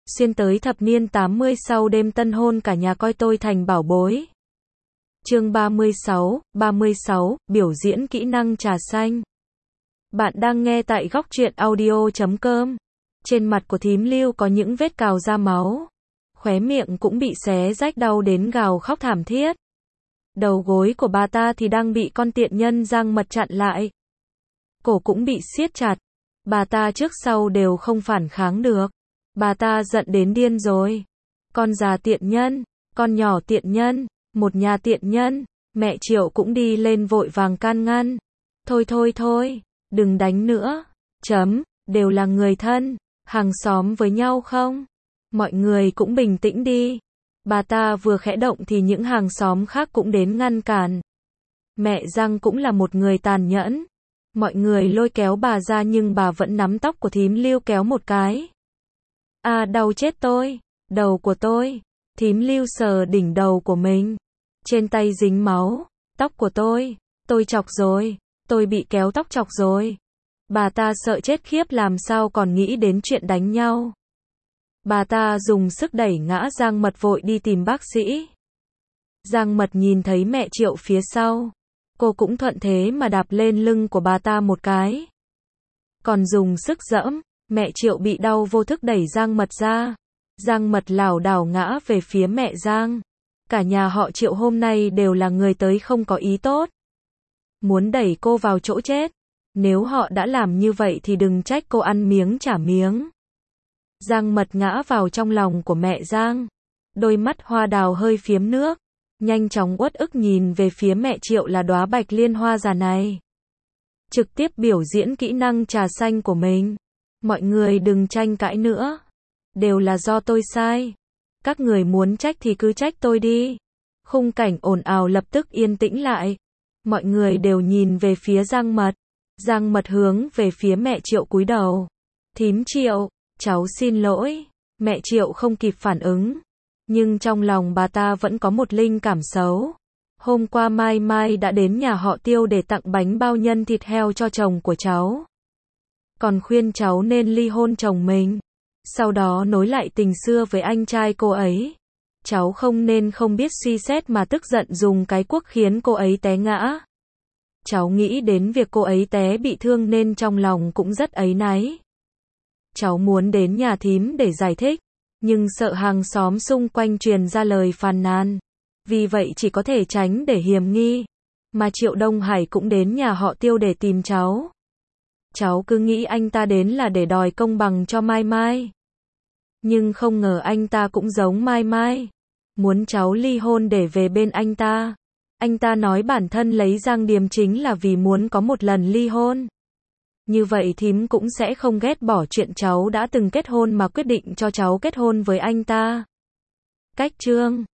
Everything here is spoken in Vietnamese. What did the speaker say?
xuyên tới thập niên 80 sau đêm tân hôn cả nhà coi tôi thành bảo bối. Chương 36, biểu diễn kỹ năng trà xanh. Bạn đang nghe tại góc truyện audio.com. Trên mặt của thím Lưu có những vết cào ra máu. Khóe miệng cũng bị xé rách đau đến gào khóc thảm thiết. Đầu gối của bà ta thì đang bị con tiện nhân Giang Mật chặn lại. Cổ cũng bị siết chặt. Bà ta trước sau đều không phản kháng được. Bà ta giận đến điên rồi. Con già tiện nhân, con nhỏ tiện nhân, một nhà tiện nhân. Mẹ Triệu cũng đi lên vội vàng can ngăn. Thôi, đừng đánh nữa. Đều là người thân, hàng xóm với nhau không? Mọi người cũng bình tĩnh đi. Bà ta vừa khẽ động thì những hàng xóm khác cũng đến ngăn cản. Mẹ Giang cũng là một người tàn nhẫn. Mọi người lôi kéo bà ra nhưng bà vẫn nắm tóc của thím Lưu kéo một cái. Đau chết tôi, đầu của tôi. Thím Lưu sờ đỉnh đầu của mình. Trên tay dính máu, tóc của tôi chọc rồi, tôi bị kéo tóc chọc rồi. Bà ta sợ chết khiếp làm sao còn nghĩ đến chuyện đánh nhau. Bà ta dùng sức đẩy ngã Giang Mật vội đi tìm bác sĩ. Giang Mật nhìn thấy mẹ Triệu phía sau. Cô cũng thuận thế mà đạp lên lưng của bà ta một cái. Còn dùng sức giẫm, mẹ Triệu bị đau vô thức đẩy Giang Mật ra. Giang Mật lảo đảo ngã về phía mẹ Giang. Cả nhà họ Triệu hôm nay đều là người tới không có ý tốt. Muốn đẩy cô vào chỗ chết. Nếu họ đã làm như vậy thì đừng trách cô ăn miếng trả miếng. Giang Mật ngã vào trong lòng của mẹ Giang. Đôi mắt hoa đào hơi phiếm nước. Nhanh chóng uất ức nhìn về phía mẹ Triệu là đóa bạch liên hoa già này. Trực tiếp biểu diễn kỹ năng trà xanh của mình. Mọi người đừng tranh cãi nữa. Đều là do tôi sai. Các người muốn trách thì cứ trách tôi đi. Khung cảnh ồn ào lập tức yên tĩnh lại. Mọi người đều nhìn về phía Giang Mật. Giang Mật hướng về phía mẹ Triệu cúi đầu. Thím Triệu, cháu xin lỗi. Mẹ Triệu không kịp phản ứng. Nhưng trong lòng bà ta vẫn có một linh cảm xấu. Hôm qua Mai Mai đã đến nhà họ Tiêu để tặng bánh bao nhân thịt heo cho chồng của cháu. Còn khuyên cháu nên ly hôn chồng mình. Sau đó nối lại tình xưa với anh trai cô ấy. Cháu không nên không biết suy xét mà tức giận dùng cái cuốc khiến cô ấy té ngã. Cháu nghĩ đến việc cô ấy té bị thương nên trong lòng cũng rất áy náy. Cháu muốn đến nhà thím để giải thích. Nhưng sợ hàng xóm xung quanh truyền ra lời phàn nàn. Vì vậy chỉ có thể tránh để hiềm nghi. Mà Triệu Đông Hải cũng đến nhà họ Tiêu để tìm cháu. Cháu cứ nghĩ anh ta đến là để đòi công bằng cho Mai Mai. Nhưng không ngờ anh ta cũng giống Mai Mai. Muốn cháu ly hôn để về bên anh ta. Anh ta nói bản thân lấy Giang Điềm chính là vì muốn có một lần ly hôn. Như vậy thím cũng sẽ không ghét bỏ chuyện cháu đã từng kết hôn mà quyết định cho cháu kết hôn với anh ta. Cách chương